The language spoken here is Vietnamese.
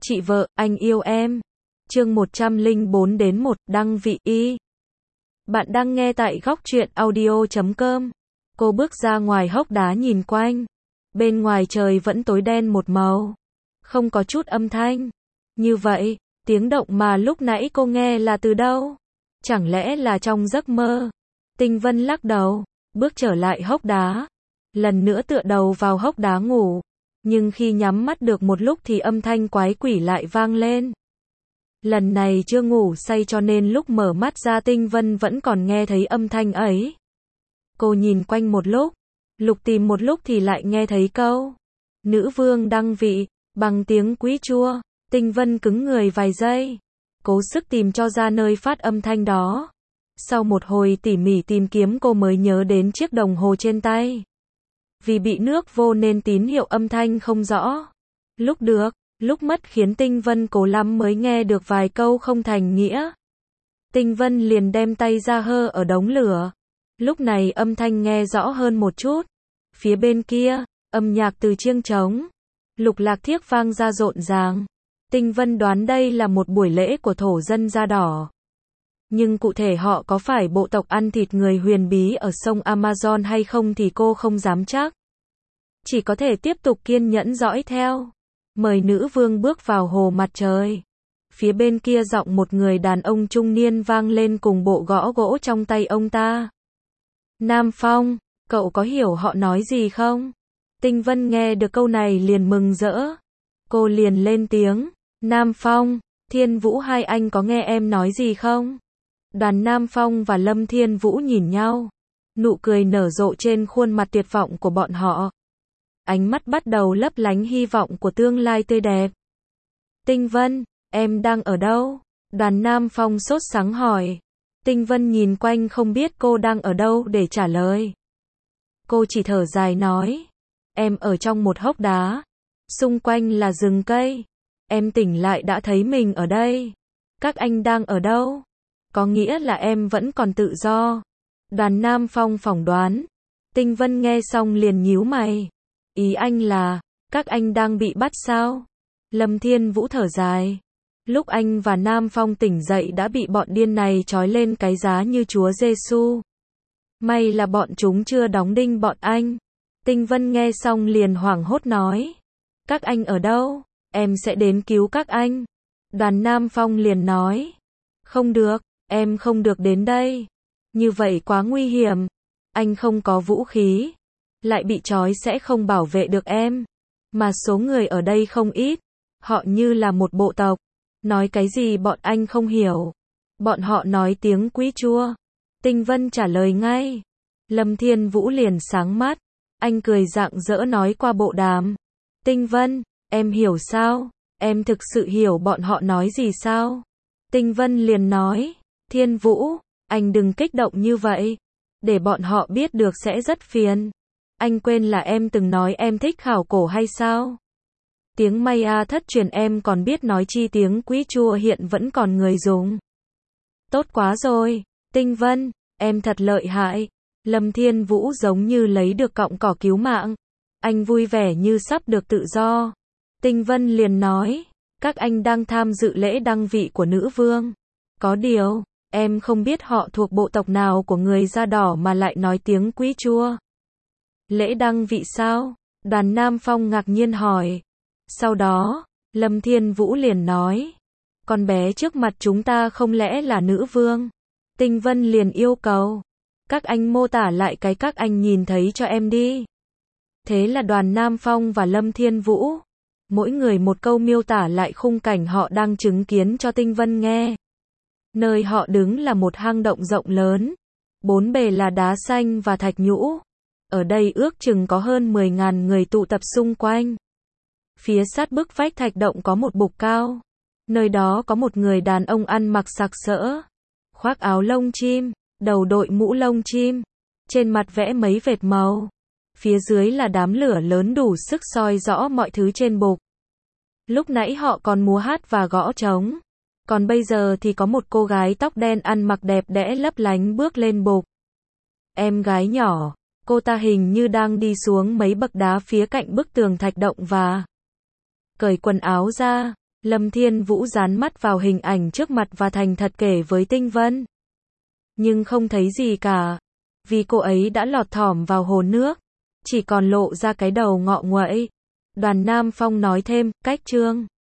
Chị vợ, anh yêu em. Chương 104 đến 1, đăng vị y. Bạn đang nghe tại góc truyện audio.com. Cô bước ra ngoài hốc đá nhìn quanh. Bên ngoài trời vẫn tối đen một màu. Không có chút âm thanh. Như vậy, tiếng động mà lúc nãy cô nghe là từ đâu? Chẳng lẽ là trong giấc mơ? Tinh Vân lắc đầu, bước trở lại hốc đá. Lần nữa tựa đầu vào hốc đá ngủ. Nhưng khi nhắm mắt được một lúc thì âm thanh quái quỷ lại vang lên. Lần này chưa ngủ say cho nên lúc mở mắt ra Tinh Vân vẫn còn nghe thấy âm thanh ấy. Cô nhìn quanh một lúc, lục tìm một lúc thì lại nghe thấy câu nữ vương đăng vị, bằng tiếng quý chua. Tinh Vân cứng người vài giây, cố sức tìm cho ra nơi phát âm thanh đó. Sau một hồi tỉ mỉ tìm kiếm cô mới nhớ đến chiếc đồng hồ trên tay. Vì bị nước vô nên tín hiệu âm thanh không rõ. Lúc được, lúc mất khiến Tinh Vân cố lắm mới nghe được vài câu không thành nghĩa. Tinh Vân liền đem tay ra hơ ở đống lửa. Lúc này âm thanh nghe rõ hơn một chút. Phía bên kia, âm nhạc từ chiêng trống, lục lạc thiếc vang ra rộn ràng. Tinh Vân đoán đây là một buổi lễ của thổ dân da đỏ. Nhưng cụ thể họ có phải bộ tộc ăn thịt người huyền bí ở sông Amazon hay không thì cô không dám chắc. Chỉ có thể tiếp tục kiên nhẫn dõi theo. Mời nữ vương bước vào hồ mặt trời. Phía bên kia giọng một người đàn ông trung niên vang lên cùng bộ gõ gỗ trong tay ông ta. Nam Phong, cậu có hiểu họ nói gì không? Tinh Vân nghe được câu này liền mừng rỡ. Cô liền lên tiếng. Nam Phong, Thiên Vũ hai anh có nghe em nói gì không? Đoàn Nam Phong và Lâm Thiên Vũ nhìn nhau. Nụ cười nở rộ trên khuôn mặt tuyệt vọng của bọn họ. Ánh mắt bắt đầu lấp lánh hy vọng của tương lai tươi đẹp. Tinh Vân, em đang ở đâu? Đoàn Nam Phong sốt sắng hỏi. Tinh Vân nhìn quanh không biết cô đang ở đâu để trả lời. Cô chỉ thở dài nói. Em ở trong một hốc đá. Xung quanh là rừng cây. Em tỉnh lại đã thấy mình ở đây. Các anh đang ở đâu? Có nghĩa là em vẫn còn tự do. Đoàn Nam Phong phỏng đoán. Tinh Vân nghe xong liền nhíu mày. Ý anh là, các anh đang bị bắt sao? Lâm Thiên Vũ thở dài. Lúc anh và Nam Phong tỉnh dậy đã bị bọn điên này trói lên cái giá như Chúa Giêsu. May là bọn chúng chưa đóng đinh bọn anh. Tinh Vân nghe xong liền hoảng hốt nói. Các anh ở đâu? Em sẽ đến cứu các anh. Đoàn Nam Phong liền nói. Không được, em không được đến đây. Như vậy quá nguy hiểm. Anh không có vũ khí. Lại bị trói sẽ không bảo vệ được em. Mà số người ở đây không ít. Họ như là một bộ tộc. Nói cái gì bọn anh không hiểu. Bọn họ nói tiếng quý chua. Tinh Vân trả lời ngay. Lâm Thiên Vũ liền sáng mắt. Anh cười rạng rỡ nói qua bộ đàm. Tinh Vân, em hiểu sao? Em thực sự hiểu bọn họ nói gì sao? Tinh Vân liền nói. Thiên Vũ, anh đừng kích động như vậy. Để bọn họ biết được sẽ rất phiền. Anh quên là em từng nói em thích khảo cổ hay sao? Tiếng Maya thất truyền em còn biết nói chi tiếng quý chua hiện vẫn còn người dùng. Tốt quá rồi, Tinh Vân, em thật lợi hại. Lâm Thiên Vũ giống như lấy được cọng cỏ cứu mạng. Anh vui vẻ như sắp được tự do. Tinh Vân liền nói, các anh đang tham dự lễ đăng vị của nữ vương. Có điều, em không biết họ thuộc bộ tộc nào của người da đỏ mà lại nói tiếng quý chua. Lễ đăng vị sao? Đoàn Nam Phong ngạc nhiên hỏi. Sau đó, Lâm Thiên Vũ liền nói. Con bé trước mặt chúng ta không lẽ là nữ vương? Tinh Vân liền yêu cầu. Các anh mô tả lại cái các anh nhìn thấy cho em đi. Thế là đoàn Nam Phong và Lâm Thiên Vũ. Mỗi người một câu miêu tả lại khung cảnh họ đang chứng kiến cho Tinh Vân nghe. Nơi họ đứng là một hang động rộng lớn. Bốn bề là đá xanh và thạch nhũ. Ở đây ước chừng có hơn 10.000 người tụ tập xung quanh. Phía sát bức vách thạch động có một bục cao. Nơi đó có một người đàn ông ăn mặc sặc sỡ. Khoác áo lông chim, đầu đội mũ lông chim. Trên mặt vẽ mấy vệt màu. Phía dưới là đám lửa lớn đủ sức soi rõ mọi thứ trên bục. Lúc nãy họ còn múa hát và gõ trống. Còn bây giờ thì có một cô gái tóc đen ăn mặc đẹp đẽ lấp lánh bước lên bục. Em gái nhỏ. Cô ta hình như đang đi xuống mấy bậc đá phía cạnh bức tường thạch động và cởi quần áo ra. Lâm Thiên Vũ dán mắt vào hình ảnh trước mặt và thành thật kể với Tinh Vân. Nhưng không thấy gì cả. Vì cô ấy đã lọt thỏm vào hồ nước. Chỉ còn lộ ra cái đầu ngọ nguậy. Đoàn Nam Phong nói thêm, cách Trương